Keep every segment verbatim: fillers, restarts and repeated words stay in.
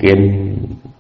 kinh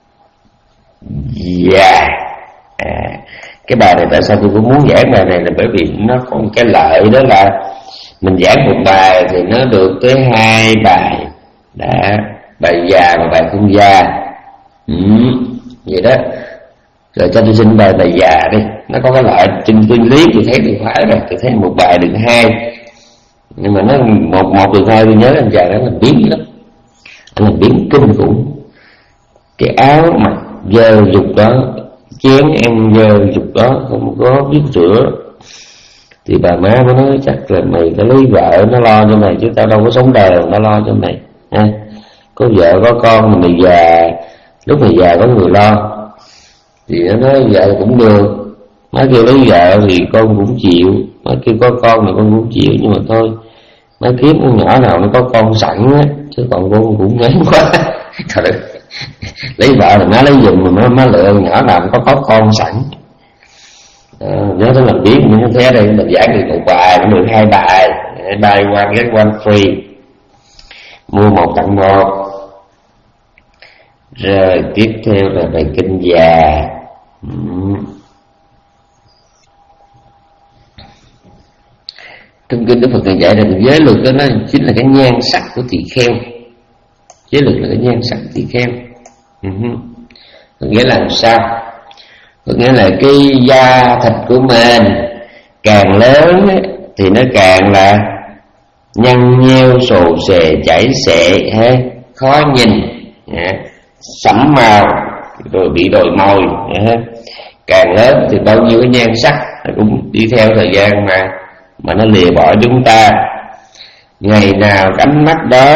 già. À, cái bài này tại sao tôi cũng muốn giảng bài này là bởi vì nó có một cái lợi, đó là mình giảng một bài thì nó được tới hai bài, đã bài già và bài không già. Ừ, vậy đó. Rồi cho tôi xin bài bài già đi, nó có cái lợi trên nguyên lý tôi thấy tôi phải rồi, tôi thấy một bài được hai, nhưng mà nó một một được hai tôi nhớ anh già đó là biến lắm, anh là biến kinh khủng. Cái áo mặc dơ dục đó, chén ăn dơ dục đó, không có biết rửa, thì bà má mới nói chắc là mày phải lấy vợ nó lo cho mày, chứ tao đâu có sống đời nó lo cho mày ha. Có vợ có con mà mày già, lúc mày già có người lo. Thì nó nói vợ cũng được, má kêu lấy vợ thì con cũng chịu, má kêu có con thì con cũng chịu, nhưng mà thôi má kiếm con nhỏ nào nó có con sẵn á, chứ còn con cũng ngán quá. Trời ơi, lấy vợ là má lấy giùm, mà má, má lựa nhỏ nào có có con sẵn. À, nhớ tới làm biết những thế đây mình giảng được một bài, cũng được hai bài, buy one get one free, mua một tặng một. Rồi tiếp theo là bài kinh già. uhm. Trong kinh Đức Phật dạy là giới luật đó, nó chính là cái nhan sắc của tỳ kheo. Giới luật là cái nhan sắc tỳ kheo. uhm. Nghĩa là sao? Nghĩa là cái da thịt của mình càng lớn thì nó càng là nhăn nheo, sồ sề, chảy xệ, khó nhìn, sẫm màu, rồi bị đồi mồi. Càng lớn thì bao nhiêu cái nhan sắc cũng đi theo thời gian mà mà nó lìa bỏ chúng ta. Ngày nào cái ánh mắt đó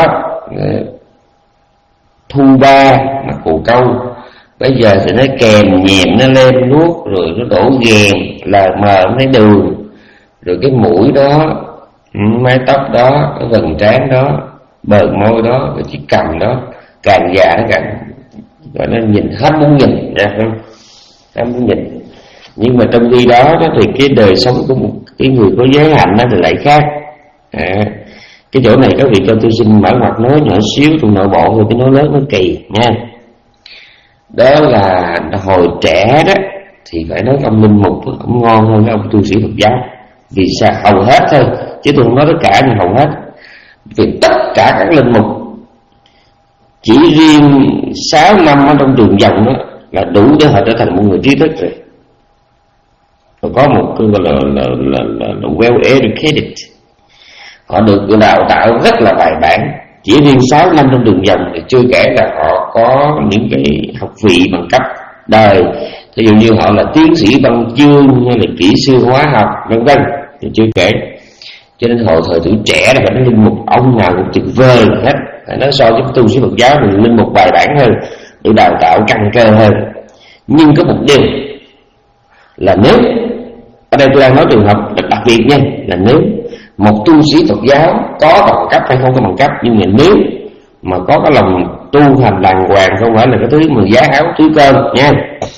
thu ba mà cù câu, bây giờ thì nó kèm nhèm, nó lên nuốt, rồi nó đổ ghèn, là mờ nó thấy đường. Rồi cái mũi đó, mái tóc đó, cái vầng trán đó, bờ môi đó, cái chiếc cằm đó, càng già nó càng gọi nó nhìn hết muốn nhìn ra không? Hết muốn nhìn. Nhưng mà trong khi đó, đó thì cái đời sống của một cái người có giới hạnh đó thì lại khác. À, cái chỗ này các vị cho tôi xin mở mặt nói nhỏ xíu trong nội bộ, rồi cái nói lớn nó kỳ nha. Đó là hồi trẻ đó thì phải nói ông linh mục cũng ngon hơn ông tu sĩ Phật giáo. Vì sao? Hầu hết thôi, chứ tôi không nói tất cả, nhưng hầu hết. Vì tất cả các linh mục chỉ riêng sáu năm ở trong trường dòng đó là đủ để họ trở thành một người trí thức rồi. Họ có một cái gọi là, là, là, là, là well educated, họ được đào tạo rất là bài bản. Chỉ riêng sáu năm trong đường dòng thì chưa kể là họ có những cái học vị bằng cấp đời, ví dụ như họ là tiến sĩ văn chương hay là kỹ sư hóa học vân vân thì chưa kể. Cho nên hồi thời tuổi trẻ là phải nói linh mục ông nào cũng tuyệt vời hết. Phải nói so với tu sĩ Phật giáo thì linh mục bài bản hơn, được đào tạo căn cơ hơn. Nhưng có một điều là nếu, ở đây tôi đang nói trường hợp đặc biệt nha, là nếu một tu sĩ Phật giáo có bằng cấp hay không có bằng cấp, nhưng mà nếu mà có cái lòng tu hành đàng hoàng, không phải là cái thứ mà giá áo túi cơm nha,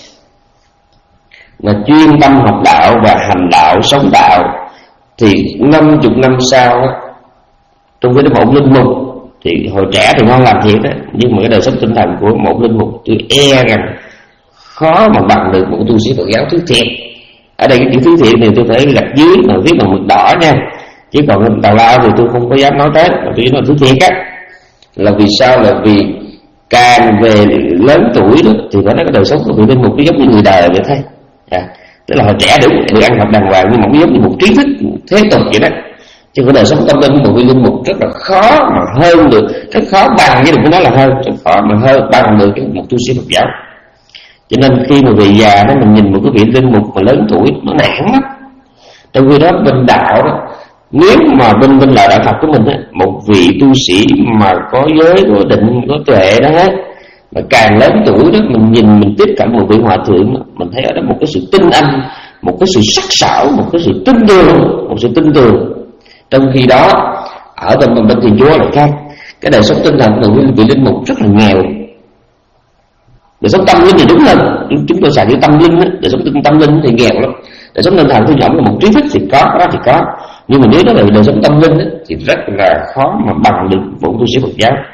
mà chuyên tâm học đạo và hành đạo, sống đạo, thì năm chục năm sau trong cái một linh mục thì hồi trẻ thì ngon làm thiệt đó, nhưng mà cái đời sống tinh thần của một linh mục tôi e rằng khó mà bằng được một tu sĩ Phật giáo thứ thiệt. Ở đây cái chữ thứ thiệt thì tôi phải gạch dưới mà viết bằng mực đỏ nha, chứ còn tào lao thì tôi không có dám nói tới, mà tôi nói thứ thiệt á. Là vì sao? Là vì càng về lớn tuổi đó thì phải nói cái đời sống của vị linh mục nó giống như người đời vậy thôi. À, tức là hồi trẻ đủ được ăn học đàng hoàng, nhưng mà nó giống như một trí thức thế tục vậy đó. Chứ cái đời sống tâm linh của vị linh mục rất là khó mà hơn được, rất khó bằng, chứ đừng có nói là hơn, rất khó mà hơn bằng được cái một tu sĩ Phật giáo. Cho nên khi mà về già đó mình nhìn một cái vị linh mục mà lớn tuổi nó nản lắm. Trong khi đó bên đạo đó, nếu mà bên bên lại đạo Phật của mình á, một vị tu sĩ mà có giới, có định, có tuệ đó hết, mà càng lớn tuổi đó mình nhìn mình tiếp cận một vị hòa thượng đó, mình thấy ở đó một cái sự tinh anh, một cái sự sắc sảo, một cái sự tinh tường, một sự tinh tường. Trong khi đó ở bên bên, bên Thiên Chúa lại khác, cái đời sống tinh thần của một vị linh mục rất là nghèo. Đời sống tâm linh thì đúng hơn, chúng tôi xài chữ tâm linh đó, đời sống tâm linh thì nghèo lắm. Đời sống tinh thần tôi nhỏm là một trí thức thì có, đó thì có, nhưng mà nếu đó là đời sống tâm linh đó, thì rất là khó mà bằng được một tu sĩ Phật giáo.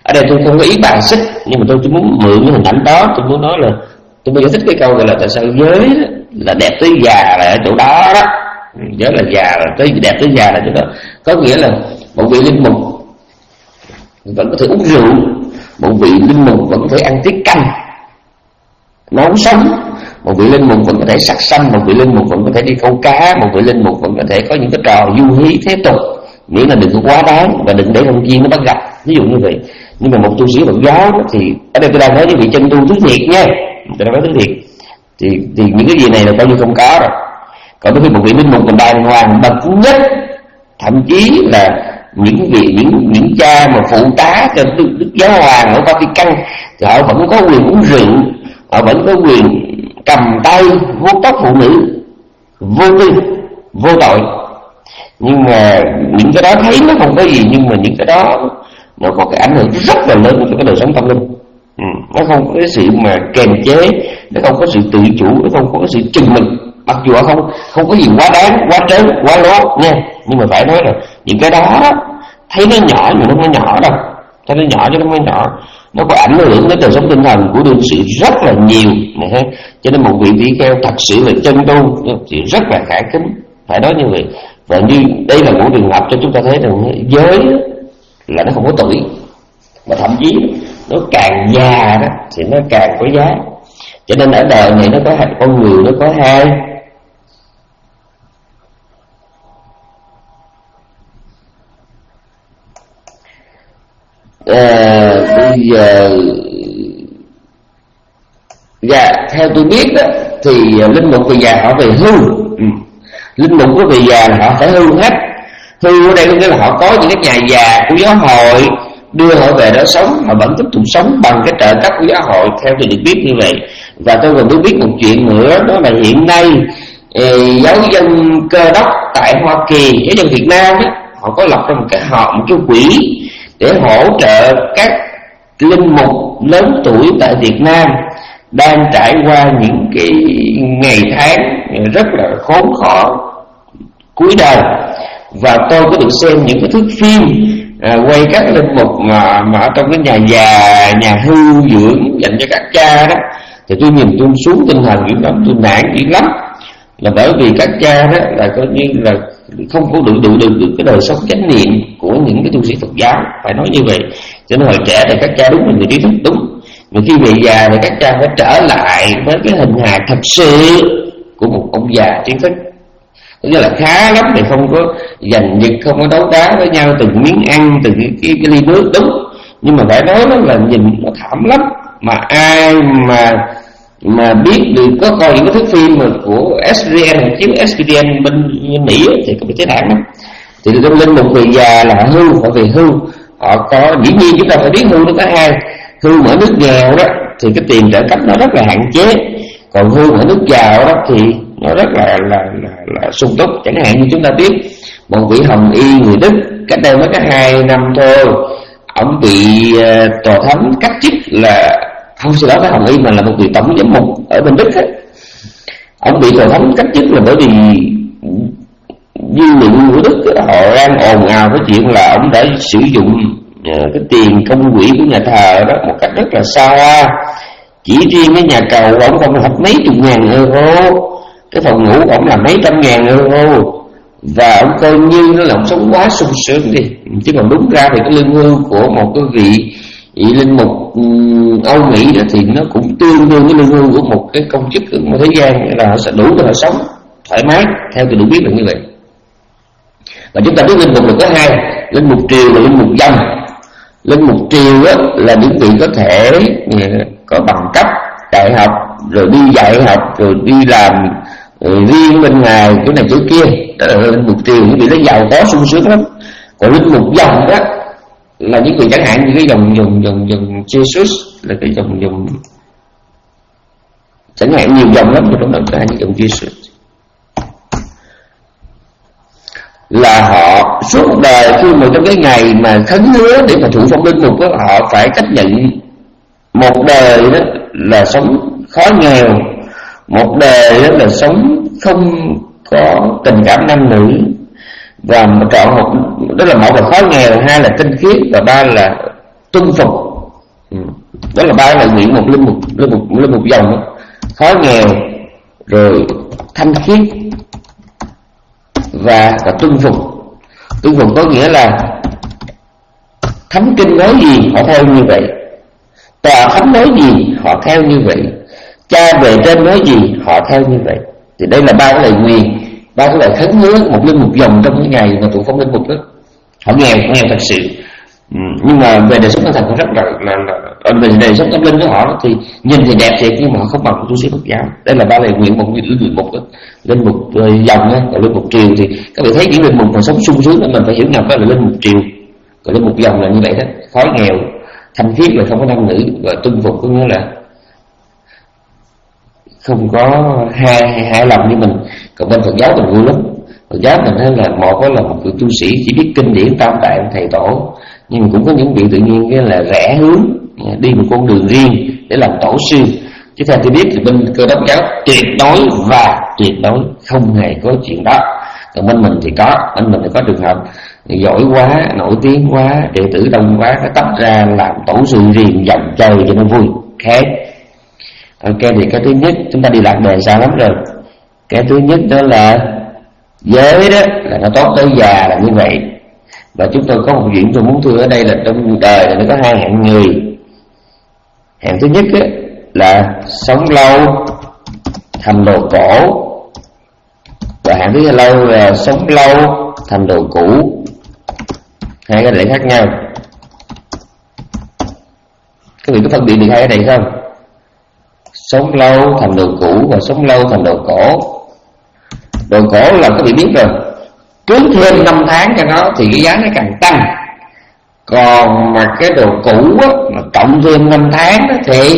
Ở đây tôi không có ý bài xích, nhưng mà tôi chỉ muốn mượn cái hình ảnh đó. Tôi muốn nói là tôi mới giải thích cái câu gọi là tại sao giới đó, là đẹp tới già là ở chỗ đó đó. Giới là già là tới đẹp tới già là chỗ đó. Có nghĩa là một vị linh mục vẫn có thể uống rượu, một vị linh mục vẫn có thể ăn tiết canh nấu sống, một vị linh mục vẫn có thể sắc sanh, một vị linh mục vẫn có thể đi câu cá, một vị linh mục vẫn có thể có những cái trò du hí thế tục, miễn là đừng có quá đáng và đừng để con chiên nó bắt gặp, ví dụ như vậy. Nhưng mà một tu sĩ Phật giáo đó, thì ở đây tôi đang nói với vị chân tu thứ thiệt nha, tôi đang nói thứ thiệt, thì thì những cái gì này là coi như không có rồi. Còn đối với một vị linh mục còn đàng hoàng bậc nhất, thậm chí là những vị những những cha mà phụ tá cho đức, đức giáo hoàng ở Vatican thì họ vẫn có quyền uống rượu, họ vẫn có quyền cầm tay vuốt tóc phụ nữ vô tư vô tội. Nhưng mà những cái đó thấy nó không có gì, nhưng mà những cái đó nó có cái ảnh hưởng rất là lớn cho cái đời sống tâm linh. Ừ, nó không có cái sự mà kềm chế, nó không có sự tự chủ, nó không có cái sự chừng mực. Mặc dù không không có gì quá đáng, quá trớn, quá lố nha, nhưng mà phải nói là những cái đó thấy nó nhỏ nhưng nó không nhỏ đâu, thấy nó nhỏ chứ nó không nhỏ, nó có ảnh hưởng đến đời sống tinh thần của đương sự rất là nhiều này ha. Cho nên một vị tỷ kheo thật sự là chân tu thì rất là khả kính, phải nói như vậy. Và như đây là một trường hợp cho chúng ta thấy rằng giới là nó không có tuổi, và thậm chí nó càng già đó thì nó càng có giá. Cho nên ở đời này nó có hai con người, nó có hai à, bây giờ dạ theo tôi biết đó, thì linh mục về già họ về hưu. Ừ. Linh mục có về già là họ phải hưu hết. Hưu ở đây có nghĩa là họ có những cái nhà già của giáo hội đưa họ về đó sống, họ vẫn tiếp tục sống bằng cái trợ cấp của giáo hội, theo tôi được biết như vậy. Và tôi còn được biết một chuyện nữa, đó là hiện nay eh, giáo dân Cơ Đốc tại Hoa Kỳ, giáo dân Việt Nam ấy, họ có lập ra một cái họ một cái quỹ để hỗ trợ các linh mục lớn tuổi tại Việt Nam đang trải qua những cái ngày tháng rất là khốn khổ cuối đời. Và tôi có được xem những cái thước phim à, quay các linh mục mà, mà ở trong cái nhà già, nhà hưu dưỡng dành cho các cha đó, thì tôi nhìn tôi xuống tinh thần dữ lắm, tôi nản dữ lắm. Là bởi vì các cha đó là coi như là không có đủ đủ được, được cái đời sống chánh niệm của những cái tu sĩ Phật giáo, phải nói như vậy. Cho nên hồi trẻ thì các cha đúng là người trí thức đúng, mà khi về già thì các cha phải trở lại với cái hình hài thật sự của một ông già trí thức. Tức là khá lắm thì không có giành giật, không có đấu đá với nhau từng miếng ăn, từng cái, cái, cái ly nước đúng. Nhưng mà phải nói đó là nhìn nó thảm lắm. Mà ai mà mà biết được có coi những cái thước phim mà của ét rờ en, chiếu ét pê đê en bên Mỹ thì có bị thế thảm lắm. Thì tôi lên một người già là họ hưu, họ về hưu, họ có dĩ nhiên chúng ta phải biết hưu nó có hai. Hưu ở nước nghèo đó thì cái tiền trợ cấp nó rất là hạn chế, còn hưu ở nước giàu đó thì nó rất là là là, là sung túc. Chẳng hạn như chúng ta biết một vị hồng y người Đức cách đây mới có hai năm thôi, ông bị uh, tòa thánh cách chức là không, xin lỗi, cái hồng y mà là một vị tổng giám mục ở bên Đức ấy. Ông bị tòa thánh cách chức là bởi vì dư luận của Đức ấy, họ đang ồn ào cái chuyện là ông đã sử dụng uh, cái tiền công quỹ của nhà thờ đó một cách rất là xa hoa. Chỉ riêng cái nhà cầu của ông không là mấy chục ngàn euro, cái phòng ngủ của ông là mấy trăm ngàn euro, và ông coi như nó là ông sống quá sung sướng đi. Chứ còn đúng ra thì cái lương hưu của một cái vị, vị linh mục um, Âu Mỹ đó thì nó cũng tương đương với lương hưu của một cái công chức ở một thế gian, là họ sẽ đủ để họ sống thoải mái, theo tôi được biết là như vậy. Và chúng ta biết linh mục là có hai, linh mục triều và linh mục dòng. Linh mục triều á, là những vị có thể có bằng cấp đại học, rồi đi dạy học, rồi đi làm rồi riêng bên ngoài chỗ này chỗ kia, đó là linh mục triều, những vị nó giàu có sung sướng lắm. Còn linh mục dòng đó là những vị chẳng hạn như cái dòng dòng dòng dòng Jesus, là cái dòng dòng chẳng hạn nhiều dòng lắm, trong đó có những dòng Jesus, là họ suốt đời khi mà trong cái ngày mà khấn hứa để mà thụ phong linh mục đó, họ phải chấp nhận một đời đó là sống khó nghèo, một đời đó là sống không có tình cảm nam nữ, và chọn một đó là một là khó nghèo, hai là tinh khiết, và ba là tuân phục. Ừ. Đó là ba lời nguyện một linh mục, linh mục, linh mục dòng đó. Khó nghèo, rồi thanh khiết và, và tuân phục. Tuân phục có nghĩa là thánh kinh nói gì họ theo như vậy, tòa thánh nói gì họ theo như vậy, cha về trên nói gì họ theo như vậy. Thì đây là ba cái lời nguyện, ba cái lời khấn hứa một linh mục dòng trong cái ngày mà tụ phong linh mục đó. Họ nghèo, nghèo thật sự, ừ, nhưng mà về đời sống tinh thần họ rất là là, là về đời sống tâm linh của họ thì nhìn thì đẹp thiệt, nhưng mà họ không bằng tu sĩ Phật giáo. Đây là ba lời nguyện một linh mục đó. Linh mục dòng á, còn linh mục triều thì các vị thấy những linh mục mà sống sung sướng thì mình phải hiểu nhầm đó là linh mục triều, còn linh mục dòng là như vậy đó, khói nghèo, thanh khiết là không có nam nữ, và tuân phục có nghĩa là không có hai hai lòng như mình. Còn bên Phật giáo mình vui lắm. Phật giáo mình thấy là một là một người tu sĩ chỉ biết kinh điển tam tạng thầy tổ, nhưng cũng có những vị tự nhiên cái là rẽ hướng, đi một con đường riêng để làm tổ sư. Chứ theo tôi biết thì bên Cơ Đốc giáo tuyệt đối và tuyệt đối không hề có chuyện đó. Còn bên mình thì có, bên mình thì có trường hợp giỏi quá, nổi tiếng quá, đệ tử đông quá, nó tách ra làm tổ sư riêng dòng chơi cho nó vui. Ok, ok thì cái thứ nhất chúng ta đi lạc đề xa lắm rồi. Cái thứ nhất đó là giới đó là nó tốt tới già là như vậy. Và chúng tôi có một chuyện tôi muốn thưa ở đây là trong đời này nó có hai hạng người. Hạng thứ nhất á, là sống lâu thành đồ cổ, và hạng thứ lâu là sống lâu thành đồ cũ. Hai cái này khác nhau. Các vị có phân biệt được hai cái này không? Sống lâu thành đồ cũ và sống lâu thành đồ cổ. Đồ cổ là các vị biết rồi, cứ thêm năm tháng cho nó thì cái giá nó càng tăng. Còn mà cái đồ cũ á, mà cộng thêm năm tháng đó thì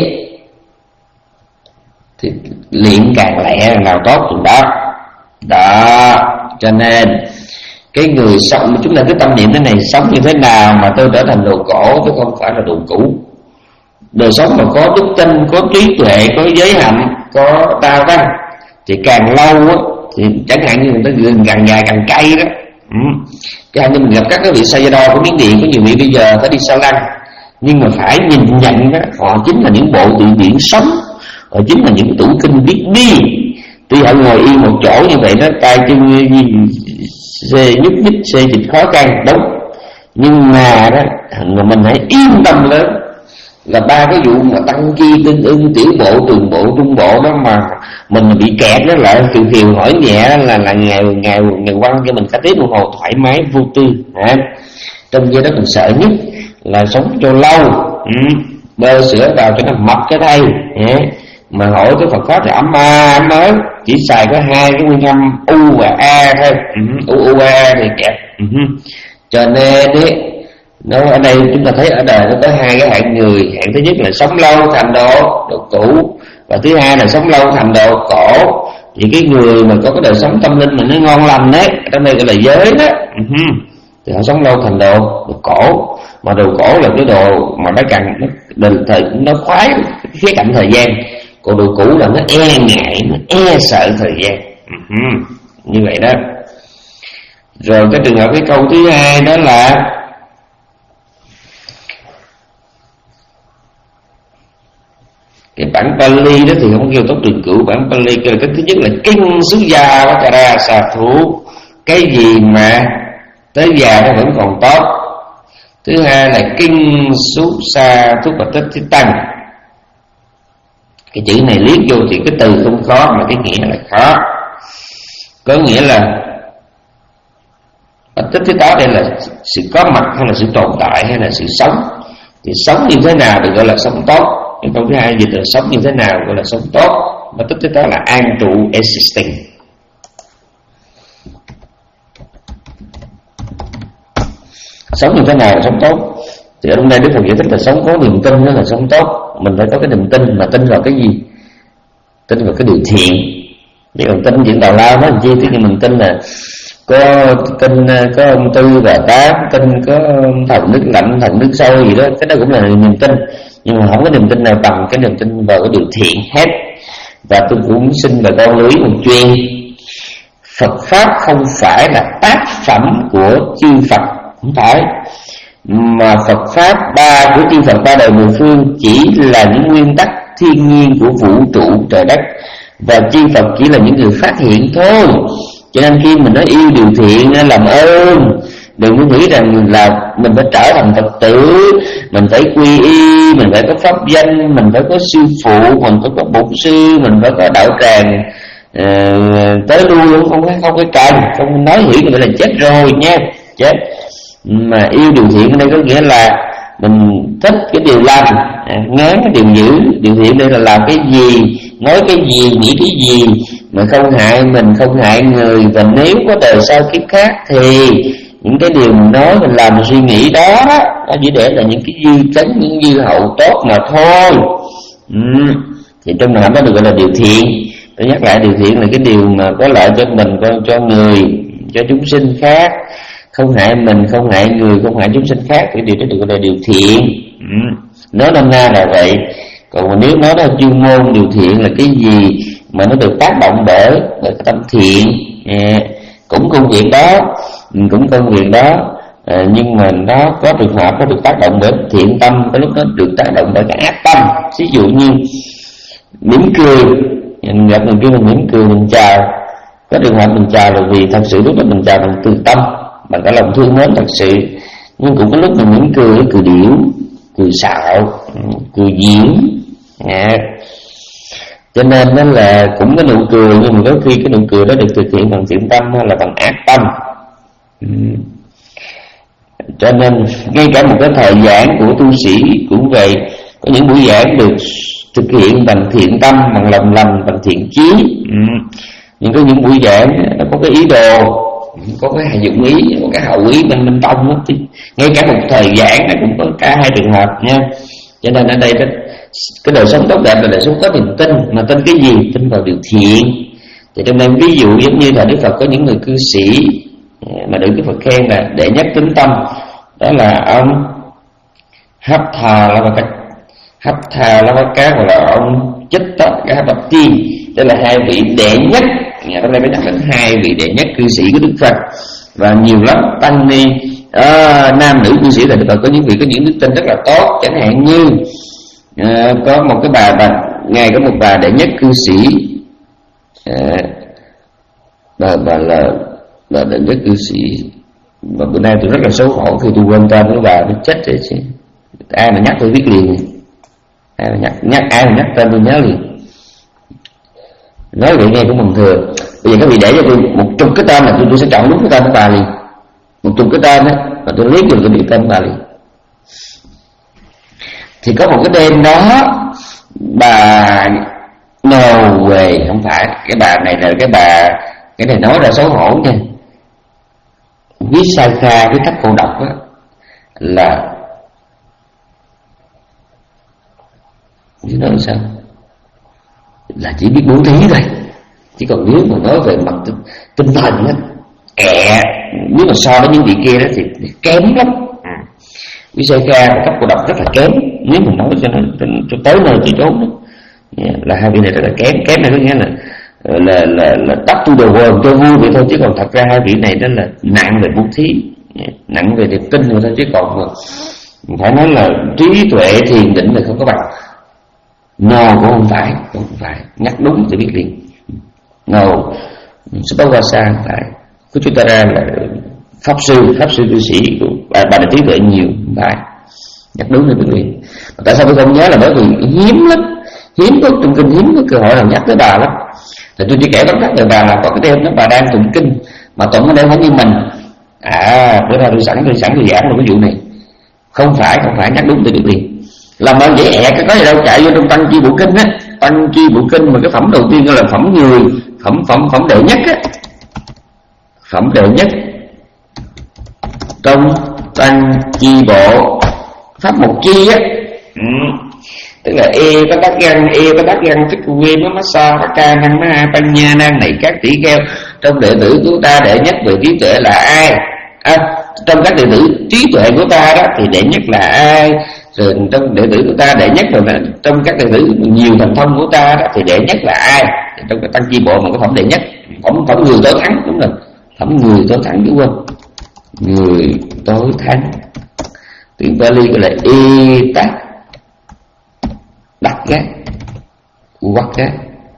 thì luyện càng lẹ nào tốt thì đó. Đó, cho nên cái người sống, chúng ta cứ tâm niệm thế này, sống như thế nào mà tôi trở thành đồ cổ chứ không phải là đồ cũ. Đời sống mà có đức tin, có trí tuệ, có giới hạnh, có đa văn thì càng lâu á, thì chẳng hạn như người ta gần càng dài càng cay đó. Ừ. Cái hạn như mình gặp các cái vị Sayadaw của Miến Điện, có nhiều vị bây giờ phải đi Sa Lăng, nhưng mà phải nhìn nhận đó, họ chính là những bộ tự điển sống, họ chính là những tủ kinh biết đi. Tuy họ ngồi yên một chỗ như vậy đó, tay chân xê nhúc nhích, xê dịch khó khăn đúng, nhưng mà đó mà mình hãy yên tâm lớn là ba cái vụ mà tăng chi tương ưng, tiểu bộ, trường bộ, trung bộ đó mà mình bị kẹt đó lại kiều kiều hỏi nhẹ là là ngày ngày ngày quăng cho mình cả tiếng đồng hồ thoải mái vô tư. À, trong giai đó mình sợ nhất là sống cho lâu, ừ, bơ sữa vào cho nó mập cái đây. À, mà hỏi cái Phật pháp thì ấm a ấm ớt, chỉ xài có hai cái nguyên âm u và a thôi. Ừ, u u a thì kẹt. Ừ. Cho nên đấy, nó ở đây chúng ta thấy ở đời nó có hai cái hạng người. Hạng thứ nhất là sống lâu thành đồ đồ cũ, và thứ hai là sống lâu thành đồ cổ. Thì cái người mà có cái đời sống tâm linh mà nó ngon lành đấy, trong đây gọi là giới đó, uh-huh, thì họ sống lâu thành đồ đồ cổ. Mà đồ cổ là cái đồ mà nó càng nó thời nó khoái khía cạnh thời gian, còn đồ cũ là nó e ngại, nó e sợ thời gian. Uh-huh, như vậy đó. Rồi cái trường hợp cái câu thứ hai đó là cái bản Pali đó thì không kêu tốt trường cửu. Bản Pali kêu cái thứ nhất là kinh xứ gia Vakara xà thủ, cái gì mà tới già nó vẫn còn tốt. Thứ hai là kinh xúc sa thúc và tích thích tăng. Cái chữ này liếc vô thì cái từ không khó mà cái nghĩa là khó. Có nghĩa là tích thích đó đây là sự có mặt hay là sự tồn tại hay là sự sống. Thì sống như thế nào được gọi là sống tốt. Cái câu thứ hai dịch là sống như thế nào gọi là sống tốt, mà tích thích đó là an trụ existing. Sống như thế nào là sống tốt? Thì ở trong đây Đức Phật giải thích là sống có niềm tin đó là sống tốt. Mình phải có cái niềm tin, mà tin vào cái gì? Tin vào cái điều thiện. Chứ còn tin chuyện tào lao nói làm chi? Tức là mình tin là có tin có ông Tư và Tám, tin có thần nước lạnh, thần nước sôi gì đó, cái đó cũng là niềm tin. Nhưng mà không có niềm tin nào bằng cái niềm tin vào cái điều thiện hết. Và tôi cũng xin bà con lưu ý một chuyện, Phật pháp không phải là tác phẩm của chư Phật, không phải, mà Phật pháp ba của chư Phật ba đời mười phương chỉ là những nguyên tắc thiên nhiên của vũ trụ trời đất, và chư Phật chỉ là những người phát hiện thôi. Cho nên khi mình nói yêu điều thiện, làm ơn, đừng có nghĩ rằng là mình phải trở thành Phật tử, mình phải quy y, mình phải có pháp danh, mình phải có sư phụ, mình phải có bổn sư, mình phải có đạo tràng uh, tới lui, không có không có cần, không nói hiểu như vậy là chết rồi nha, chết. Mà yêu điều thiện ở đây có nghĩa là mình thích cái điều lành, ngán cái điều dữ. Điều thiện đây là làm cái gì, nói cái gì, nghĩ cái gì mà không hại mình, không hại người, và nếu có đời sau kiếp khác thì những cái điều mình nói, mình làm, mình suy nghĩ đó, nó chỉ để là những cái dư chấn, những dư hậu tốt mà thôi. Ừ. Thì trong này nó được gọi là điều thiện. Tôi nhắc lại, điều thiện là cái điều mà có lợi cho mình, cho, cho người, cho chúng sinh khác, không hại mình, không hại người, không hại chúng sinh khác, cái điều đó được gọi là điều thiện. Ừ. Nói năm na là vậy. Còn mà nếu nói là chuyên môn, điều thiện là cái gì mà nó được tác động bởi bởi cái tâm thiện, à, cũng công việc đó, cũng công việc đó, à, nhưng mà nó có trường hợp nó được tác động bởi thiện tâm, có lúc nó được tác động bởi cái ác tâm. Ví dụ như mỉm cười, mình gặp người kia mình mỉm cười, mình chào, có trường hợp mình chào là vì thật sự lúc đó mình chào bằng từ tâm, bằng cả lòng thương mến thật sự. Nhưng cũng có lúc mình mỉm cười, cười điểu, cười xạo, cười diễn, à. Cho nên nó là cũng có nụ cười, nhưng mà đôi khi cái nụ cười đó được thực hiện bằng thiện tâm hay là bằng ác tâm. Ừ. Cho nên ngay cả một cái thời giảng của tu sĩ cũng vậy, có những buổi giảng được thực hiện bằng thiện tâm, bằng lòng lành, bằng thiện chí. Ừ. Nhưng có những buổi giảng nó có cái ý đồ, có cái dụng ý, có cái hậu ý bên bên trong đó, thì ngay cả một thời giảng nó cũng có cả hai trường hợp nha. Cho nên ở đây cái, cái đời sống tốt đẹp là đời sống có niềm tin, mà tin cái gì? Tin vào điều thiện. Thì trong đây ví dụ giống như là Đức Phật có những người cư sĩ mà được Đức Phật khen là đệ nhất tính tâm, đó là ông Hấp Thà La Ba Hấp Thà La Ba Cá, hoặc là ông Chích Tất Ca Bạch Tiên. Đây là hai vị đệ nhất. Trong đây mới nhắc đến hai vị đệ nhất cư sĩ của Đức Phật, và nhiều lắm tăng ni à, nam nữ cư sĩ là Đức Phật có những vị có những đức tin rất là tốt. Chẳng hạn như à, có một cái bà bà ngài có một bà đệ nhất cư sĩ, à, bà bà là bà đệ nhất cư sĩ, mà bữa nay tôi rất là xấu hổ khi tôi quên tên của bà, nó chết rồi chứ. Ai mà nhắc tôi biết liền, ai mà nhắc nhắc ai mà nhắc tên tôi nhớ liền. Nói vậy nghe cũng bình thường. Bây giờ các vị để cho tôi một chục cái tên là tôi, tôi sẽ chọn đúng cái tên của bà liền, một chục cái tên đó, và tôi liếc được tôi biết tên của bà liền. Thì có một cái đêm đó bà nô về, không phải cái bà này là cái bà, cái này nói ra xấu hổ nha. Visakha, cái cách cô đọc đó, là chứ nói sao là chỉ biết bố thí thôi, chỉ còn nếu mà nói về mặt tinh, tinh thần á, ẹ nếu mà so với những vị kia đó thì, thì kém lắm. À. Visakha cách cô đọc rất là kém, nếu mà nói cho nó cho tới nơi tới chốn đó, yeah, là hai vị này rất là kém. Kém này có nghĩa là là là là tắt tu đồ quần cho vui vậy thôi, chứ còn thật ra hai vị này đó là nặng về bố thí, yeah, nặng về niềm tin rồi thôi, chứ còn mà phải nói là trí tuệ thiền định là không có bằng. No cũng không phải, cũng không phải, nhắc đúng thì biết liền. No, Spavasa không phải. Của chúng ta ra là pháp sư, pháp sư tu sĩ của bà, bà này trí tuệ nhiều, không phải. Nhắc đúng thì biết liền. Mà tại sao tôi không nhớ là bởi vì hiếm lắm, hiếm có trong kinh, hiếm có cơ hội nào nhắc tới bà lắm. Thì tôi chỉ kể tóm tắt về bà là có cái đêm đó bà đang tụng kinh, mà tụng ở đây phải như mình. À, bữa nay tôi sẵn tôi sẵn tôi giảng một cái vụ này. Không phải, không phải, nhắc đúng thì biết liền. Làm ơn dễ ẹ, cái có gì đâu chạy vô trong tăng chi bộ kinh á, tăng chi bộ kinh mà cái phẩm đầu tiên là phẩm người, phẩm phẩm phẩm đệ nhất á, phẩm đệ nhất trong tăng chi bộ pháp một chi á, ừ. Tức là e có tác găng, e có tác găng, tức quê nó massage, phát ca năng má tăng nha năng này các tỷ kheo. Trong đệ tử của ta đệ nhất về trí tuệ là ai? À, trong các đệ tử trí tuệ của ta đó thì đệ nhất là ai? Rồi trong đệ tử của ta đệ nhất, rồi trong các đệ tử nhiều thành thông của ta đó thì đệ nhất là ai? Trong cái tăng chi bộ mà có phẩm đệ nhất, phẩm phẩm người tối thắng, đúng rồi, phẩm người tối thắng, đúng không? Người tối thắng Tiếng Pali gọi là y tát đắc gác quắc gác.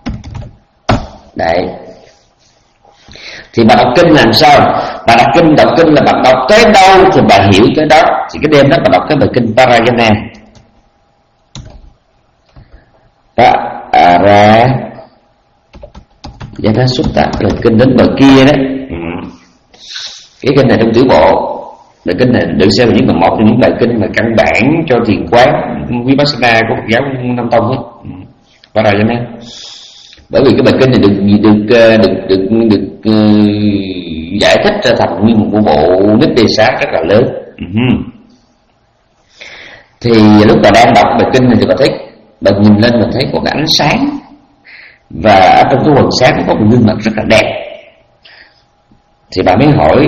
Đấy. Thì bà đọc kinh làm sao? Bà đọc kinh, đọc kinh là bà đọc tới đâu thì bà hiểu tới đó. Thì cái đêm đó bà đọc cái bài kinh Parayana. Para Gia Sutta là kinh đến bờ kia đó. Ừ. Cái kinh này trong tiểu bộ, bài kinh này được xem là những bài một trong những bài kinh mà căn bản cho thiền quán Vipassana của Phật giáo Nam Tông ấy. Ừ. Parayana. Bởi vì cái bài kinh này được được được được, được, được uh, giải thích ra thành nguyên một bộ Nít Đề Xá rất là lớn. Uh-huh. Thì lúc bà đang đọc bài kinh này thì bà thấy, bà nhìn lên mình thấy có cái ánh sáng, và ở trong cái quần sáng có một gương mặt rất là đẹp. Thì bà mới hỏi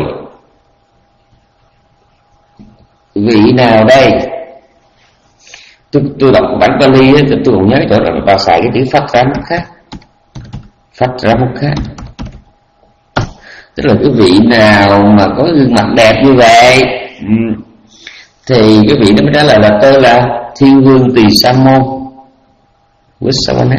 vị nào đây? Tôi, tôi đọc bản Pali ấy, tôi còn nhớ chỗ là bà xài cái chữ phát ra mức khác, phát ra mức khác, tức là cái vị nào mà có gương mặt đẹp như vậy. Ừ. Thì cái vị đó mới trả lời là tôi là Thiên Vương Tỳ Sa Môn Vissavana.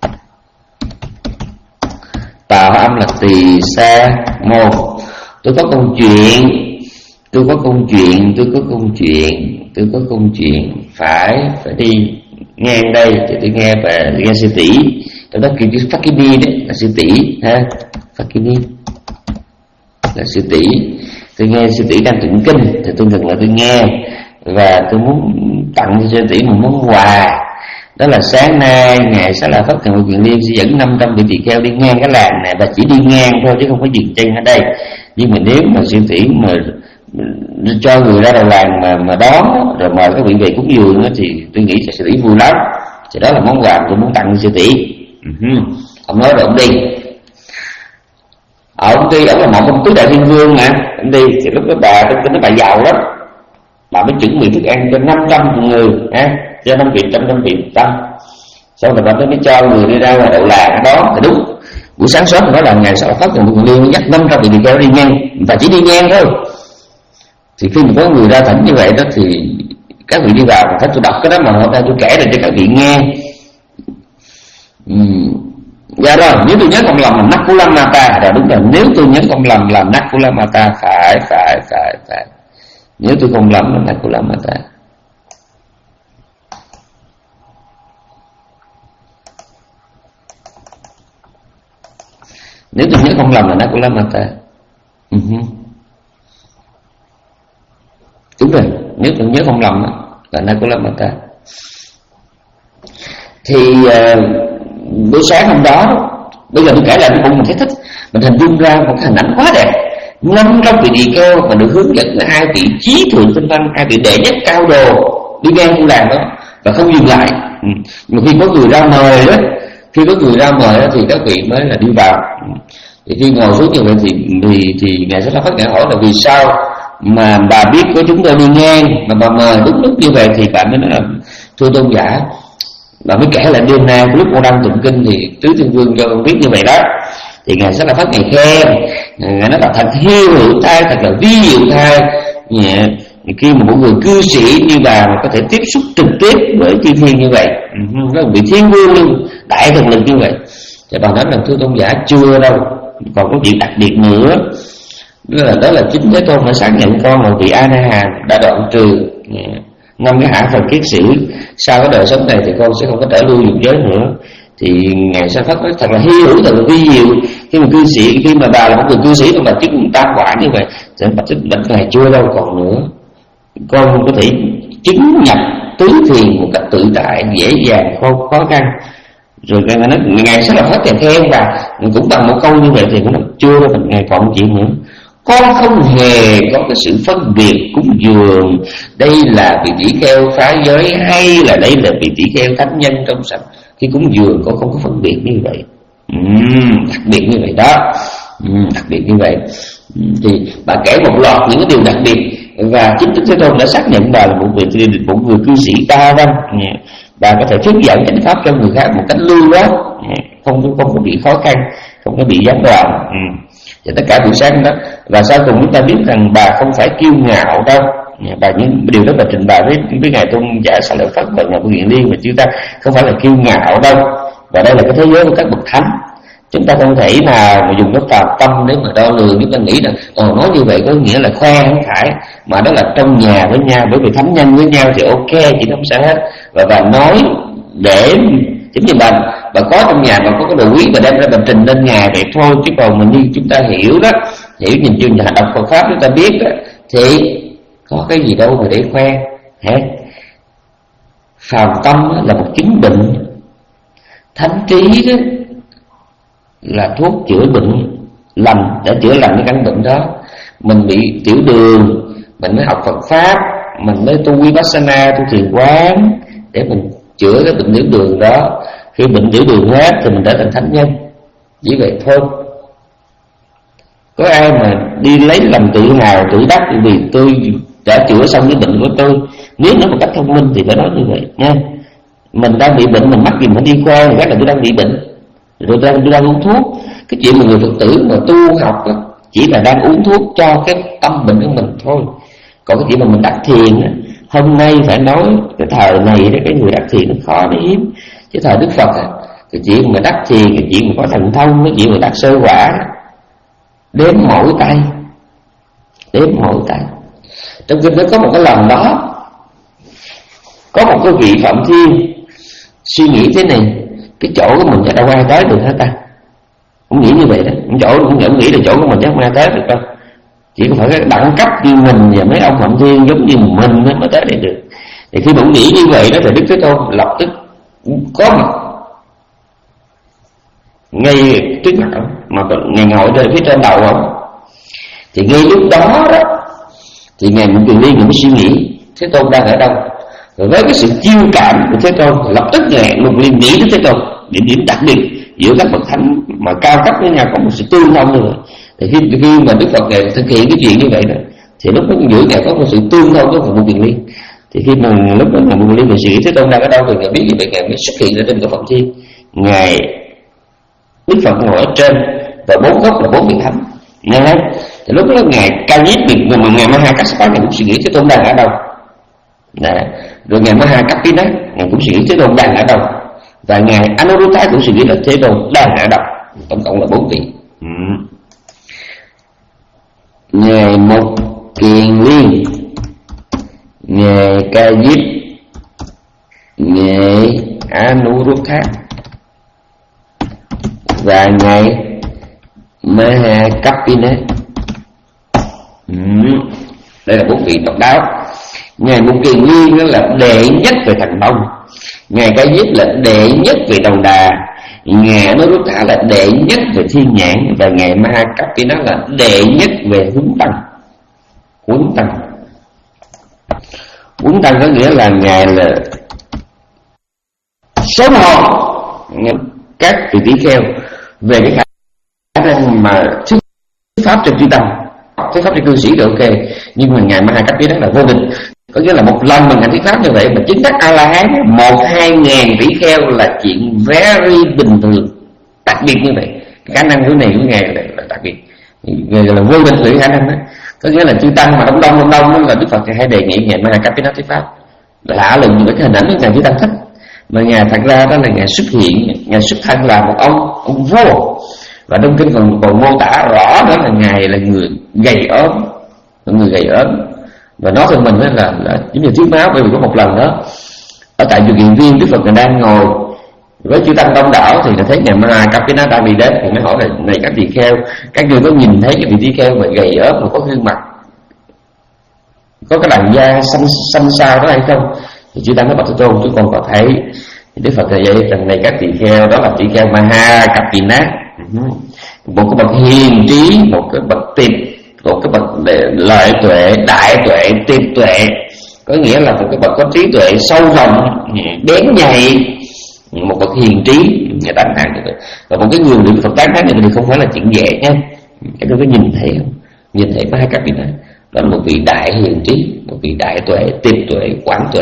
Tạo âm là Tỳ Sa Môn. Tôi có công chuyện, tôi có công chuyện, tôi có công chuyện, tôi có công chuyện phải phải đi ngang đây thì tôi nghe và nghe sư tỷ. Trong đó kêu chữ Fakini đấy là sư tỷ ha, Fakini là sư tỷ. Tôi nghe sư tỷ đang tụng kinh thì tôi ngừng lại tôi nghe, và tôi muốn tặng cho sư tỷ một món quà. Đó là sáng nay ngày Xá La Phất Thành Hội Quyền Liên sẽ dẫn năm trăm vị tỳ kheo đi ngang cái làng này, và chỉ đi ngang thôi chứ không có dừng chân ở đây. Nhưng mà nếu mà sư tỷ mà cho người ra đầu làng mà mà đón rồi mời các vị về cúng dường thì tôi nghĩ là sư tỷ vui lắm. Thì đó là món quà tôi muốn tặng cho sư tỷ. Uh-huh. Ông nói rồi ông đi. Ở ông đi, ông là một công tứ đại thiên vương mà. Ông đi thì lúc đó bà tôi tin nó bà giàu lắm, bà mới chuẩn bị thức ăn cho năm trăm người ha, cho năm vị trăm năm vị tăng. Sau rồi bà mới cho người đi ra ngoài đậu làng đó. Thì đúng buổi sáng sớm nói là ngày sau phát một liên nhắc năm trăm vị tỳ kheo đi ngang, và chỉ đi ngang thôi. Thì khi mà có người ra thỉnh như vậy đó thì các vị đi vào, thấy tôi đọc cái đó mà hôm nay tôi kể lại cho các vị nghe. Uhm. Dạ rồi, nếu tôi nhớ không lầm là Nakula Mata. Rồi đúng rồi, nếu tôi nhớ không lầm là Nakula Mata. Phải, phải, phải, phải. Nếu tôi không lầm là Nakula Mata. Nếu tôi nhớ không lầm là Nakula Mata. Uh-huh. Đúng rồi, nếu tôi nhớ không lầm là Nakula Mata. Thì uh, buổi sáng hôm đó, bây giờ tôi kể lại cũng mình thấy thích, mình hình dung ra một cái hình ảnh quá đẹp. Năm trăm vị tỳ kheo mà được hướng dẫn là hai vị trí thượng tinh văn, hai vị đệ nhất cao đồ đi ngang khu làng đó và không dừng lại. Ừ. Nhưng khi có người ra mời đó, khi có người ra mời đó thì các vị mới là đi vào. Thì khi ngồi xuống như vậy thì thì thì ngài sẽ phát ngài hỏi là vì sao mà bà biết có chúng tôi đi ngang mà bà mời đúng lúc như vậy. Thì bà mới nói là thưa tôn giả, bà mới kể lại đêm nay lúc con đang tụng kinh thì tứ thiên vương cho con biết như vậy đó. Thì ngài sẽ là phát ngài khen, ngài nói là thật hiếu hữu thai, thật là vi diệu thai. Khi mà một người cư sĩ như bà mà có thể tiếp xúc trực tiếp với chư thiên như vậy, nó bị thiên vương luôn, đại thần lực như vậy. Thì bà nói là thưa tôn giả chưa đâu, còn có chuyện đặc biệt nữa. Đó là, đó là chính Thế Tôn đã xác nhận con là vị A-na-hàm đã đoạn trừ năm cái hạ phần kiết sử. Sau cái đời sống này thì con sẽ không có trở lưu dục giới nữa. Thì ngài Sa Phất nói thật là hy hữu, thật là vi diệu. Khi mà cư sĩ, khi mà bà là một người cư sĩ mà bà chứng tam quả như vậy, thì bà chứng bệnh này chưa đâu còn nữa. Con có thể chứng nhập tứ thiền một cách tự tại, dễ dàng, không khó khăn. Rồi ngài nói ngài Sa Phất thèm khen và cũng bằng một câu như vậy thì cũng nói chưa đâu, ngài còn chuyện nữa. Con không hề có cái sự phân biệt cúng dường đây là vị tỷ kheo phá giới hay là đây là vị tỷ kheo thánh nhân trong sạch. Khi cúng dường con không có phân biệt như vậy. uhm, Đặc biệt như vậy đó. uhm, Đặc biệt như vậy. uhm, Thì bà kể một loạt những cái điều đặc biệt, và chính Đức Thế Tôn đã xác nhận bà là một người, một người cư sĩ cao văn. Bà có thể thuyết giảng chánh pháp cho người khác một cách lưu loát, không, không có bị khó khăn, không có bị gián đoạn. uhm. Thì tất cả buổi sáng đó. Và sau cùng chúng ta biết rằng bà không phải kiêu ngạo đâu. Và những điều đó là trình bày với với ngài tôn giả Xá Lợi Phất và ngài Vô Hiện Liên, mà chúng ta không phải là kiêu ngạo đâu. Và đây là cái thế giới của các bậc thánh. Chúng ta không thể nào mà dùng cái phàm tâm để mà đo lường. Chúng ta nghĩ rằng ồ nói như vậy có nghĩa là khoe không phải, mà đó là trong nhà với nhau, bởi vì thánh nhân với nhau thì ok, chị không sao hết. Và và nói để chính như mình và có trong nhà mà có cái đồ quý và đem ra mình trình lên ngài vậy thôi. Chứ còn mình như chúng ta hiểu đó, hiểu nhìn chung nhà đọc Phật pháp chúng ta biết đó, thì có cái gì đâu mà để khoe hả? Phàm tâm là một chứng bệnh, thánh trí đó là thuốc chữa bệnh lành, để chữa lành cái căn bệnh đó. Mình bị tiểu đường, mình mới học Phật pháp, mình mới tu Vipassana, tu thiền quán để mình chữa cái bệnh tiểu đường đó. Khi bệnh tiểu đường hết thì mình trở thành thánh nhân, chỉ vậy thôi. Có ai mà đi lấy làm tự hào tự đắc vì tôi đã chữa xong cái bệnh của tôi? Nếu nó một cách thông minh thì phải nói như vậy nha. Mình đang bị bệnh, mình mắc gì mình đi khoe người khác là tôi đang bị bệnh, rồi tôi đang, tôi đang uống thuốc. Cái chuyện mà người Phật tử mà tu học đó, chỉ là đang uống thuốc cho cái tâm bệnh của mình thôi. Còn cái chuyện mà mình đắc thiền đó, hôm nay phải nói cái thời này đấy, cái người đắc thiền nó khó để hiếm. Chứ thời Đức Phật à, cái chuyện mà đắc thiền, cái chuyện mà có thần thông, cái chuyện mà đắc sơ quả đếm mỗi tay, đếm mỗi tay. Trong kinh nó có một cái lần đó, có một cái vị Phạm Thiên suy nghĩ thế này: cái chỗ của mình chắc đâu ai tới được hết ta. Cũng nghĩ như vậy đó, chỗ cũng nhận nghĩ là chỗ của mình chắc không ai tới được đâu. Chỉ có phải cái đẳng cấp như mình và mấy ông Phạm Thiên giống như mình mới tới đây được. Thì khi cũng nghĩ như vậy đó thì Đức Thế Tôn lập tức có mặt ngay trước mặt ông, mà ngài ngồi ở phía trên đầu ông. Thì ngay lúc đó đó thì ngài Mục Kiền Liên cũng suy nghĩ Thế Tôn đang ở đâu. Rồi với cái sự chiêu cảm của Thế Tôn, lập tức ngài Mục Kiền Liên nghĩ đến Thế Tôn. Điểm điểm đặc biệt giữa các bậc thánh mà cao cấp với nhau có một sự tương thông nữa. Thì khi, khi mà Đức Phật ngài thực hiện cái chuyện như vậy đó, thì lúc đó giữa ngài có một sự tương thông với Mục Kiền Liên. Thì khi mà lúc đó Mục Kiền Liên mình suy nghĩ Thế Tôn đang ở đâu, thì ngài biết như vậy ngài mới xuất hiện ở trên cái Phạm Thiên. Ngài Đức Phật ngồi ở trên và bốn góc là bốn vị thánh. Nghe thấy? Thì lúc đó ngài Ca Diếp Biệt mà ngài Maha Kassapa ngài cũng suy nghĩ Thế Tôn đang ở đâu. Đấy. Rồi ngài Maha Kapina ngài cũng suy nghĩ Thế Tôn đang ở đâu. Và ngài Anuruddha cũng suy nghĩ là Thế Tôn đang ở đâu. Tổng cộng là bốn vị. Ừ. Ngài Mục Kiền Liên, ngài Ca Diếp, ngài Anuruddha và ngài Maha Kapina. Ừ. Đây là bốn vị độc đáo. Ngài Mục Kiền Liên là đệ nhất về thành thông, ngài Ca Diếp là đệ nhất về đầu đà, ngài Anuruddha là đệ nhất về thiên nhãn, và ngài Maha Kapina là đệ nhất về huấn tăng. Huấn tăng huấn tăng có nghĩa là ngài là số hồn các vị tỷ kheo về cái khả năng mà thuyết pháp trên chư tăng, thuyết pháp trên cư sĩ được ok, nhưng mà ngài Maha Kapina là vô địch. Có nghĩa là một lần mà ngài thuyết pháp như vậy mà chứng đắc A La Hán một hai ngàn tỷ kheo là chuyện very bình thường, đặc biệt như vậy. Khả năng của này của ngài là, là đặc biệt, ngài là vô địch về khả năng đó. Có nghĩa là chư tăng mà đông đông đông đông đó là Đức Phật hay đề nghị ngài Maha Kapina thuyết pháp, lạ lùng với cái hình ảnh của ngài chư tăng thích. Mà ngài thật ra đó là ngài xuất hiện, ngài xuất thân là một ông ông vua. Và trong kinh còn còn mô tả rõ đó là ngài là người gầy ốm, người gầy ốm. Và nói cho mình đó là, là giống như thiếu máu, bởi vì có một lần đó ở tại Vô Kiền Viên, Đức Phật còn đang ngồi với chư tăng đông đảo, thì là thấy ngài Maha Kapina đang đi đến, thì mới hỏi là này các tỳ kheo, các ngươi có nhìn thấy cái vị tỳ kheo mà gầy ốm mà có gương mặt, có cái làn da xanh xanh xao đó hay không? Thì chư tăng nói: Bạch Thế Tôn, chúng con có thấy. Thì Đức Phật là vậy, rằng này các tỳ kheo đó là tỳ kheo Maha Kapina, một cái bậc hiền trí, một cái bậc tiệp, một cái bậc lợi tuệ, đại tuệ, tiệp tuệ, có nghĩa là một cái bậc có trí tuệ sâu rộng, bén nhạy, một bậc hiền trí, người tán thán như vậy. Và một cái người được Phật tán thán như vậy thì không phải là chuyện dễ nha. Các ngươi có nhìn thấy không? Nhìn thấy Maha Kapina đó là một vị đại hiền trí, một vị đại tuệ, tiệp tuệ, quán tuệ.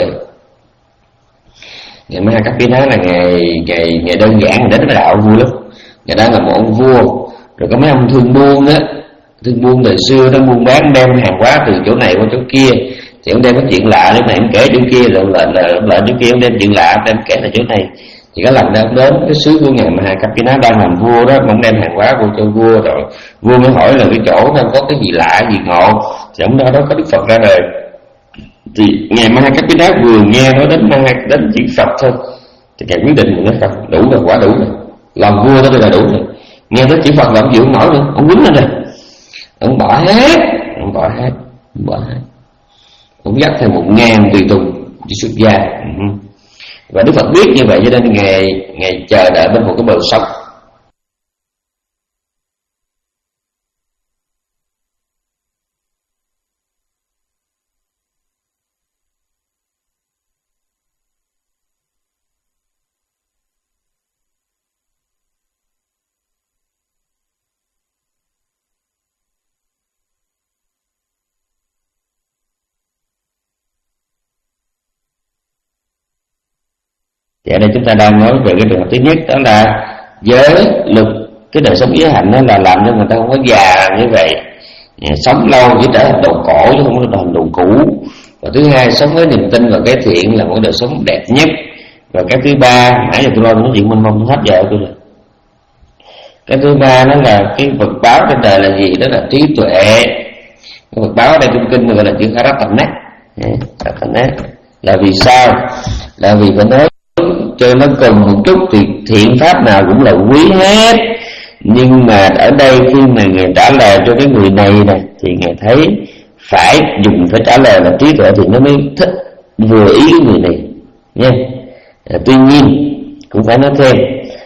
Ngài Maha Kapina là ngày ngày ngày đơn giản, ngày đến với đạo vui lắm. Ngài đang là một ông vua, rồi có mấy ông thương buôn á, thương buôn thời xưa nó buôn bán đem hàng hóa từ chỗ này qua chỗ kia, Thì ông đem cái chuyện lạ để mà em kể chỗ kia, rồi là là là chỗ kia ông đem chuyện lạ đem kể là chỗ này. Thì có lần đó ông đến cái xứ của ngài Mahakapina đang làm vua đó, ông đem hàng hóa vô cho vua, rồi vua mới hỏi là cái chỗ nó có cái gì lạ gì ngộ. Thì ông nói đó có Đức Phật ra đời. Thì ngài Mahakapina vừa nghe nói đến đến chuyện Phật thôi thì ngài quyết định nói Phật đủ rồi, quá đủ rồi, làm vua đó là đủ rồi. Nghe tới chữ Phật là ông chịu không nổi nữa, ông quýnh lên rồi, ông bỏ hết, ông bỏ hết, ông bỏ hết, ông dắt thêm một ngàn tùy tùng đi xuất gia. Và Đức Phật biết như vậy cho nên ngài ngài chờ đợi bên một cái bờ sông. Thì ở đây chúng ta đang nói về cái trường hợp thứ nhất, đó là giới luật, cái đời sống giới hạnh đó là làm cho người ta không có già như vậy, sống lâu chỉ trở thành đồ cổ chứ không có thành đồ cũ. Và thứ hai, sống với niềm tin và cái thiện là một đời sống đẹp nhất. Và cái thứ ba, nãy giờ tôi nói nói chuyện mênh mông hết giờ tôi rồi. Cái thứ ba đó là cái vật báo trên đời là gì? Đó là trí tuệ. Cái vật báo ở đây trong kinh gọi là chữ Karatanat. Karatanat là vì sao? Là vì phải nói cho nó cùng một chút thì thiện pháp nào cũng là quý hết. Nhưng mà ở đây khi mà ngài trả lời cho cái người này nè thì ngài thấy phải dùng phải trả lời là trí tuệ thì nó mới thích vừa ý cái người này nha. À, tuy nhiên cũng phải nói thêm,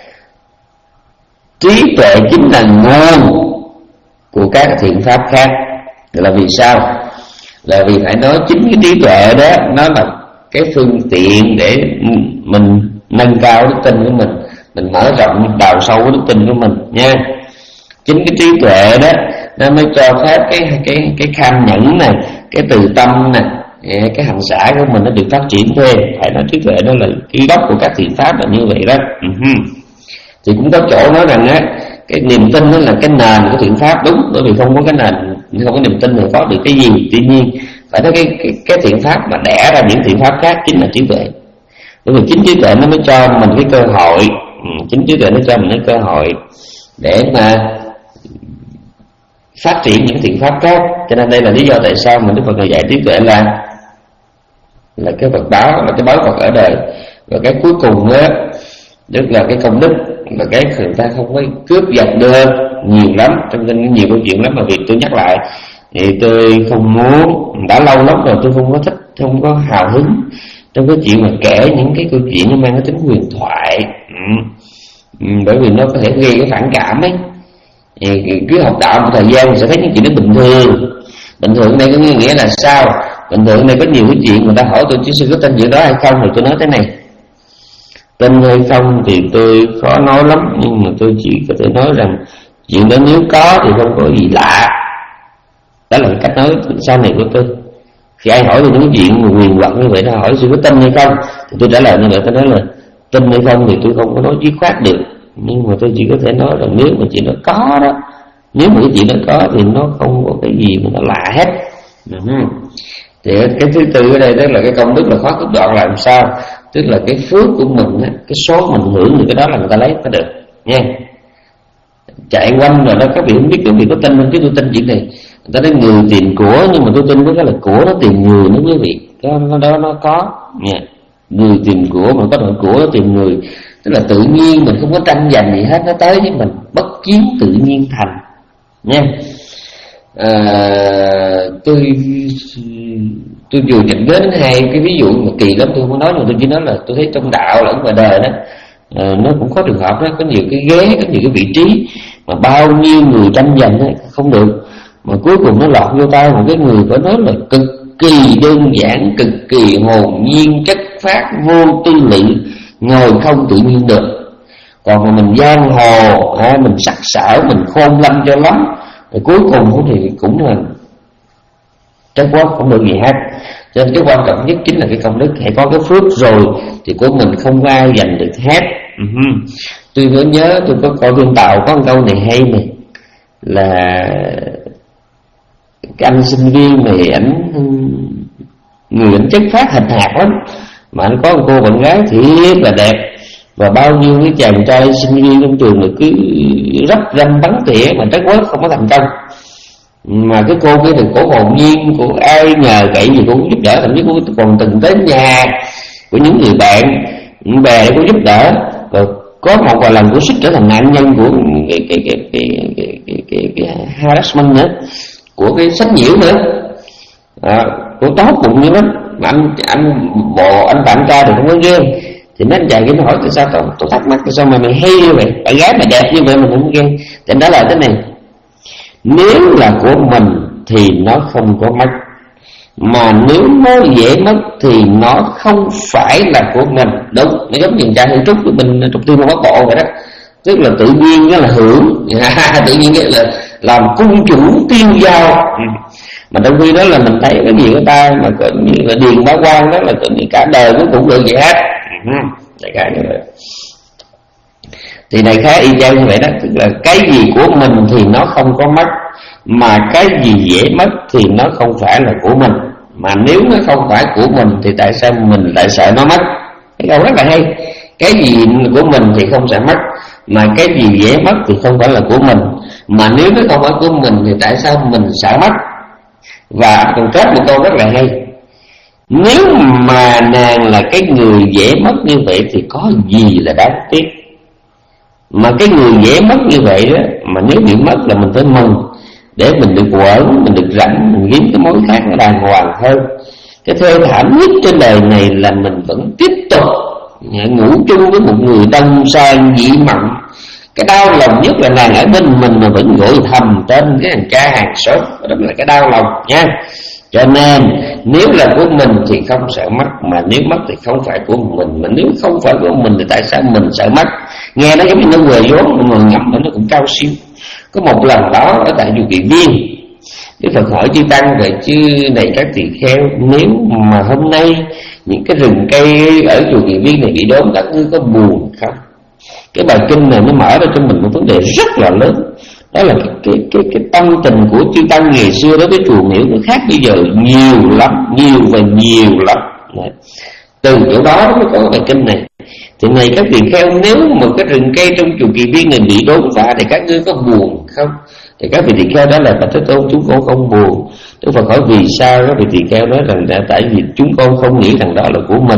trí tuệ chính là nguồn của các thiện pháp khác. Là vì sao? Là vì phải nói chính cái trí tuệ đó nó là cái phương tiện để mình nâng cao đức tin của mình, mình mở rộng đào sâu cái đức tin của mình nha. Chính cái trí tuệ đó nó mới cho phép cái cái cái kham nhẫn này, cái từ tâm này, cái hành xả của mình nó được phát triển thêm. Phải nói trí tuệ đó là cái gốc của các thiện pháp là như vậy đó. Uh-huh. Thì cũng có chỗ nói rằng á, cái niềm tin đó là cái nền của thiện pháp, đúng, bởi vì không có cái nền, không có niềm tin thì có được cái gì. Tuy nhiên phải nói cái, cái cái thiện pháp mà đẻ ra những thiện pháp khác chính là trí tuệ. Bởi vì chính trí tuệ nó mới cho mình cái cơ hội, chính trí tuệ nó cho mình cái cơ hội để mà phát triển những thiện pháp khác. Cho nên đây là lý do tại sao mình Đức Phật người dạy trí tuệ là là cái vật báo, là cái báo vật ở đời. Và cái cuối cùng á, tức là cái công đức, là cái người ta không có cướp giật được nhiều lắm. Trong kinh nhiều câu chuyện lắm mà việc tôi nhắc lại thì tôi không muốn, đã lâu lắm rồi tôi không có thích, không có hào hứng trong cái chuyện mà kể những cái câu chuyện nó mang cái tính huyền thoại. Ừ. Ừ, bởi vì nó có thể gây cái phản cảm ấy. Thì cứ học đạo một thời gian thì sẽ thấy những chuyện nó bình thường. Bình thường đây có nghĩa là sao? Bình thường đây có nhiều cái chuyện người ta hỏi tôi chứ sư có tin chuyện đó hay không, thì tôi nói thế này: tin hay không thì tôi khó nói lắm, nhưng mà tôi chỉ có thể nói rằng chuyện đó nếu có thì không có gì lạ. Đó là cái cách nói sau này của tôi. Khi ai hỏi tôi những chuyện quyền hoặc như vậy, nó hỏi sư có tin hay không thì tôi trả lời như vậy. Tôi nói là tin hay không thì tôi không có nói dứt khoát được, nhưng mà tôi chỉ có thể nói là nếu mà chuyện đó có đó, nếu mà cái chuyện đó có thì nó không có cái gì mà nó lạ hết. Uh-huh. Thì cái thứ tư ở đây tức là cái công đức là khó cướp đoạt làm sao? Tức là cái phước của mình, cái số mình hưởng được cái đó là người ta lấy có được nha. Chạy quanh rồi đó, các vị không biết các vị có tin không chứ tôi tin chuyện này. Người ta nói người tìm của, nhưng mà tôi tin với cái là của nó tìm người nữa quý vị. Cái đó nó, nó có nha. Người tìm của mà có đội của nó tìm người. Tức là tự nhiên mình không có tranh giành gì hết, nó tới với mình, bất chiến tự nhiên thành nha. À, tôi tôi vừa nhận đến hai cái ví dụ mà kỳ lắm, tôi không nói, nhưng tôi chỉ nói là tôi thấy trong đạo lẫn ngoài đời đó, à, nó cũng có trường hợp đó, có nhiều cái ghế, có nhiều cái vị trí mà bao nhiêu người tranh giành đó, không được, mà cuối cùng nó lọt vô tay một cái người phải nói là cực kỳ đơn giản, cực kỳ hồn nhiên, chất phát, vô tư lự, ngồi không tự nhiên được. Còn mà mình giang hồ, à, mình sắc sảo, mình khôn lanh cho lắm, thì cuối cùng thì cũng là trái quá không được gì hết. Cho nên cái quan trọng nhất chính là cái công đức. Hãy có cái phước rồi thì của mình không ai giành được hết. Uh-huh. Tôi vẫn nhớ tôi có coi phim Tàu có một câu này hay này, là cái anh sinh viên này ảnh người ảnh chất phát hình hạt lắm, mà anh có một cô bạn gái thiệt là đẹp, và bao nhiêu cái chàng trai sinh viên trong trường mà cứ rắp răm bắn tỉa mà trắc quớt không có thành công. Mà cái cô kia thì cổ hồn nhiên, cô ai nhờ cậy gì cô cũng giúp đỡ, thậm chí cô còn từng tới nhà của những người bạn bè để cô giúp đỡ. Và có một vài lần cô suýt trở thành nạn nhân của cái cái cái cái cái, cái, cái, cái harassment nữa, của cái sách nhiễu nữa. À, cô tốt bụng như lắm, mà anh anh bộ anh bạn trai thì không có ghen. Thì mấy anh chàng kia nó hỏi tại sao tôi, tôi thắc mắc tại sao mà mày hay như vậy, bạn gái mà đẹp như vậy mình không ghen. Thì đó là thế này, nếu là của mình thì nó không có mất, mà nếu nó dễ mất thì nó không phải là của mình. Đúng, nó giống như cha Hương Trúc của mình trục tiên Bắc Bộ vậy đó. Tức là tự nhiên nó là hưởng, tự nhiên là làm cung chủ tiêu giao. Mà trong khi đó là mình thấy cái gì của ta mà có như là Điền Bá Quang đó là có như cả đời nó cũng được vậy hết. Đại khái như vậy. Thì đại khái y chang như vậy đó, tức là cái gì của mình thì nó không có mất, mà cái gì dễ mất thì nó không phải là của mình. Mà nếu nó không phải của mình thì tại sao mình lại sợ nó mất? Cái câu rất là hay. Cái gì của mình thì không sẽ mất, mà cái gì dễ mất thì không phải là của mình. Mà nếu nó không phải của mình thì tại sao mình sợ mất? Và còn kết một câu rất là hay, nếu mà nàng là cái người dễ mất như vậy thì có gì là đáng tiếc. Mà cái người dễ mất như vậy đó, mà nếu bị mất là mình phải mừng, để mình được quẩn, mình được rảnh, mình kiếm cái mối khác nó đàng hoàng hơn. Cái thê thảm nhất trên đời này là mình vẫn tiếp tục ngủ chung với một người đông sang dị mặn. Cái đau lòng nhất là nàng ở bên mình mà vẫn gọi thầm tên cái thằng cha hàng xóm, đó là cái đau lòng nha. Cho nên nếu là của mình thì không sợ mất, mà nếu mất thì không phải của mình. Mà nếu không phải của mình thì tại sao mình sợ mất? Nghe nó giống như nó quề vốn, mà ngẫm nó cũng cao siêu. Có một lần đó ở tại chùa Kỳ Viên, Đức Phật hỏi chư tăng rồi, chứ này các tỳ kheo, nếu mà hôm nay những cái rừng cây ở chùa Kỳ Viên này bị đốn, các ngươi có buồn không? Cái bài kinh này nó mở ra cho mình một vấn đề rất là lớn. Đó là cái, cái, cái, cái tâm tình của chư tăng ngày xưa đối với chùa Miễu nó khác bây giờ nhiều lắm, nhiều và nhiều lắm. Đấy. Từ chỗ đó mới có bài kinh này. Thì này các tỳ kheo, nếu mà cái rừng cây trong chùa Kỳ Viên này bị đốn phá thì các ngươi có buồn không? Thì các vị tỳ kheo đó là Bạch Thế Tôn, chúng con không buồn. Đức Phật hỏi vì sao? Các vị tỳ kheo nói rằng là tại vì chúng con không nghĩ rằng đó là của mình.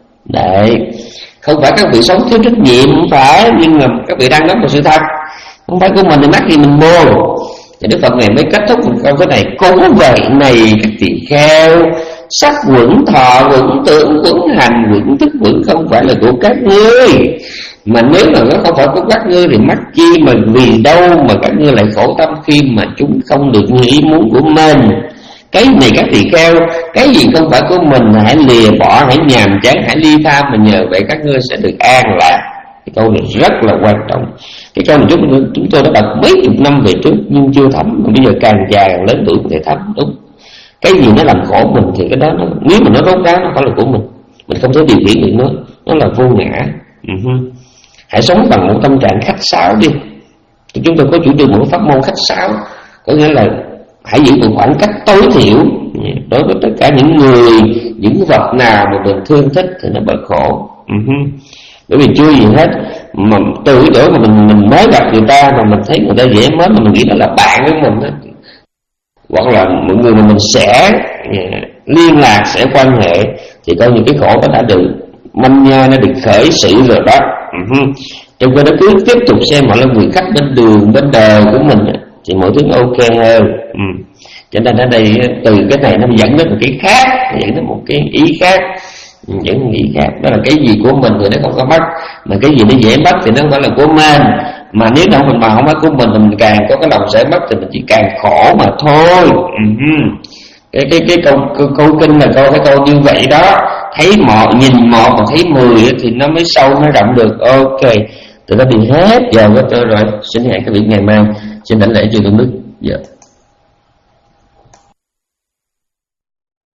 Đấy, không phải các vị sống thiếu trách nhiệm, không phải, nhưng mà các vị đang nói một sự thật. Không phải của mình thì mắc gì mình buồn. Thì Đức Phật ngày mới kết thúc một câu thế này: cũng vậy này các tỳ kheo, sắc quẩn thọ quẩn tưởng quẩn hành quẩn thức quẩn không phải là của các ngươi. Mà nếu mà nó không phải của các ngươi thì mắc chi mà vì đâu mà các ngươi lại khổ tâm khi mà chúng không được như ý muốn của mình. Cái này các tỳ kheo, cái gì không phải của mình hãy lìa bỏ, hãy nhàm chán, hãy ly tham, mà nhờ vậy các ngươi sẽ được an lạc. Cái câu này rất là quan trọng. Cái câu này chúng, chúng tôi đã đọc mấy chục năm về trước nhưng chưa thấm, mà bây giờ càng già càng lớn tuổi có thể thấm. Đúng, cái gì nó làm khổ mình thì cái đó nó, nếu mà nó rốt ráo nó phải là của mình, mình không thể điều khiển được nó, nó là vô ngã. Uh-huh. Hãy sống bằng một tâm trạng khách sáo đi. Thì chúng tôi có chủ trương một pháp môn khách sáo, có nghĩa là hãy giữ một khoảng cách tối thiểu đối với tất cả những người, những vật nào mà mình thương thích thì nó bớt khổ. Uh-huh. Bởi vì chưa gì hết mà từ cái chỗ mà mình mình mới gặp người ta mà mình thấy người ta dễ mến mà mình nghĩ đó là bạn với mình đó, hoặc là mọi người mà mình sẽ liên lạc, sẽ quan hệ, thì coi như cái khổ nó đã được manh nha, nó được khởi sự rồi đó. Uh-huh. Trong khi đó cứ tiếp tục xem họ là người khách bên đường bên đời của mình thì mọi thứ ok hơn. Uh. Cho nên ở đây từ cái này nó dẫn đến một cái khác, dẫn đến một cái ý khác, những nghĩ khác. Đó là cái gì của mình thì nó không có mất, mà cái gì nó dễ mất thì nó không phải là của mình. Mà nếu đâu mình mà không mất của mình thì mình càng có cái lòng sẽ mất thì mình chỉ càng khổ mà thôi. Uh-huh. Cái cái cái câu, câu câu kinh là câu cái câu như vậy đó. Thấy một nhìn một mà thấy mười thì nó mới sâu mới rộng được. Ok, tụi nó đi hết giờ của tôi rồi. Xin hẹn các vị ngày mai. Xin đảnh lễ chư tôn đức. Dạ.